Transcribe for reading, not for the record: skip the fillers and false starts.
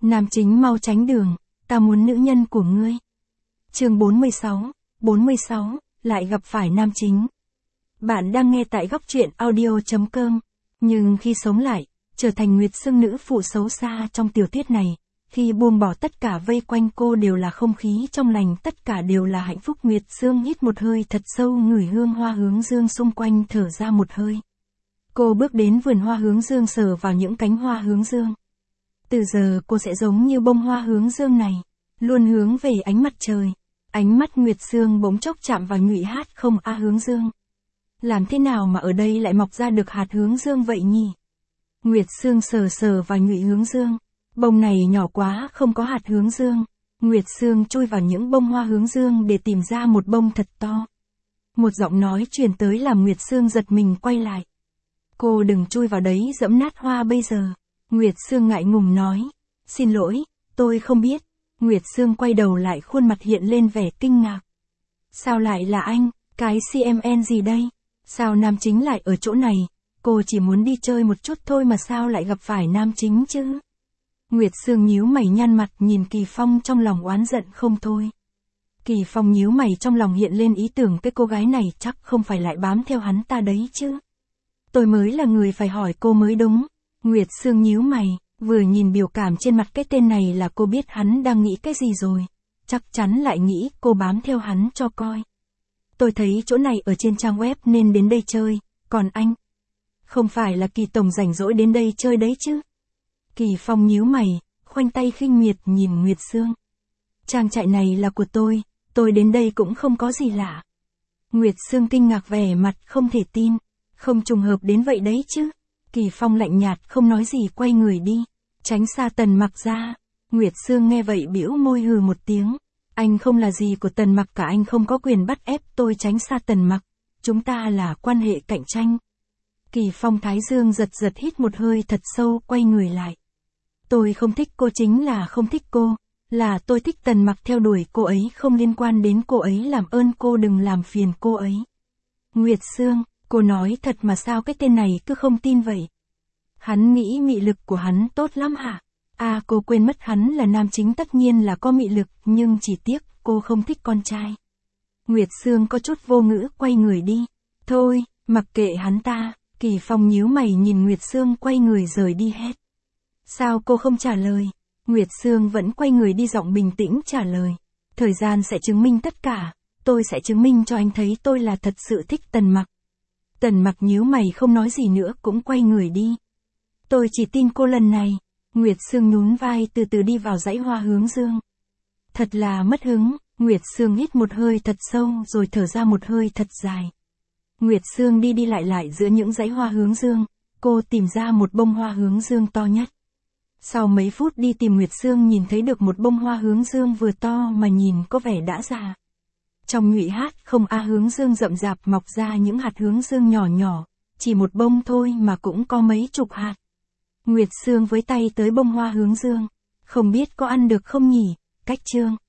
Nam chính mau tránh đường, ta muốn nữ nhân của ngươi. Chương 46, lại gặp phải nam chính. Bạn đang nghe tại góc truyện audio.com. Nhưng khi sống lại, trở thành Nguyệt Sương nữ phụ xấu xa trong tiểu thuyết này, khi buông bỏ tất cả vây quanh cô đều là không khí trong lành, tất cả đều là hạnh phúc. Nguyệt Sương hít một hơi thật sâu, ngửi hương hoa hướng dương xung quanh, thở ra một hơi. Cô bước đến vườn hoa hướng dương, sờ vào những cánh hoa hướng dương. Từ giờ cô sẽ giống như bông hoa hướng dương này, luôn hướng về ánh mặt trời. Ánh mắt Nguyệt Sương bỗng chốc chạm vào nhụy hát không a hướng dương. Làm thế nào mà ở đây lại mọc ra được hạt hướng dương vậy nhỉ? Nguyệt Sương sờ vào nhụy hướng dương. Bông này nhỏ quá, không có hạt hướng dương. Nguyệt Sương chui vào những bông hoa hướng dương để tìm ra một bông thật to. Một giọng nói truyền tới làm Nguyệt Sương giật mình quay lại. Cô đừng chui vào đấy, dẫm nát hoa bây giờ. Nguyệt Sương ngại ngùng nói. Xin lỗi, tôi không biết. Nguyệt Sương quay đầu lại, khuôn mặt hiện lên vẻ kinh ngạc. Sao lại là anh, cái CMN gì đây? Sao nam chính lại ở chỗ này? Cô chỉ muốn đi chơi một chút thôi mà sao lại gặp phải nam chính chứ? Nguyệt Sương nhíu mày nhăn mặt nhìn Kỳ Phong, trong lòng oán giận không thôi. Kỳ Phong nhíu mày, trong lòng hiện lên ý tưởng cái cô gái này chắc không phải lại bám theo hắn ta đấy chứ. Tôi mới là người phải hỏi cô mới đúng. Nguyệt Sương nhíu mày, vừa nhìn biểu cảm trên mặt cái tên này là cô biết hắn đang nghĩ cái gì rồi. Chắc chắn lại nghĩ cô bám theo hắn cho coi. Tôi thấy chỗ này ở trên trang web nên đến đây chơi, còn anh? Không phải là Kỳ tổng rảnh rỗi đến đây chơi đấy chứ? Kỳ Phong nhíu mày, khoanh tay khinh miệt nhìn Nguyệt Sương. Trang trại này là của tôi đến đây cũng không có gì lạ. Nguyệt Sương kinh ngạc, vẻ mặt không thể tin. Không trùng hợp đến vậy đấy chứ? Kỳ Phong lạnh nhạt không nói gì, quay người đi, tránh xa Tần Mặc ra. Nguyệt Sương nghe vậy bĩu môi hừ một tiếng. Anh không là gì của Tần Mặc cả, anh không có quyền bắt ép tôi tránh xa Tần Mặc. Chúng ta là quan hệ cạnh tranh. Kỳ Phong thái dương giật hít một hơi thật sâu, quay người lại. Tôi không thích cô, chính là không thích cô. Là tôi thích Tần Mặc, theo đuổi cô ấy không liên quan đến cô ấy, làm ơn cô đừng làm phiền cô ấy. Nguyệt Sương, cô nói thật mà sao cái tên này cứ không tin vậy? Hắn nghĩ mị lực của hắn tốt lắm hả? À, cô quên mất hắn là nam chính, tất nhiên là có mị lực, nhưng chỉ tiếc cô không thích con trai. Nguyệt Sương có chút vô ngữ, quay người đi. Thôi, mặc kệ hắn ta. Kỳ Phong nhíu mày nhìn Nguyệt Sương, quay người rời đi hét. Sao cô không trả lời? Nguyệt Sương vẫn quay người đi, giọng bình tĩnh trả lời. Thời gian sẽ chứng minh tất cả. Tôi sẽ chứng minh cho anh thấy tôi là thật sự thích Tần Mặc. Tần Mặc nhíu mày không nói gì nữa, cũng quay người đi. Tôi chỉ tin cô lần này. Nguyệt Sương nhún vai từ từ đi vào dãy hoa hướng dương. Thật là mất hứng. Nguyệt Sương hít một hơi thật sâu rồi thở ra một hơi thật dài. Nguyệt Sương đi lại giữa những dãy hoa hướng dương. Cô tìm ra một bông hoa hướng dương to nhất. Sau mấy phút đi tìm, Nguyệt Sương nhìn thấy được một bông hoa hướng dương vừa to mà nhìn có vẻ đã già. Trong nhụy hát không a hướng dương rậm rạp mọc ra những hạt hướng dương nhỏ nhỏ, chỉ một bông thôi mà cũng có mấy chục hạt. Nguyệt Sương với tay tới bông hoa hướng dương. Không biết có ăn được không nhỉ? Cách chương.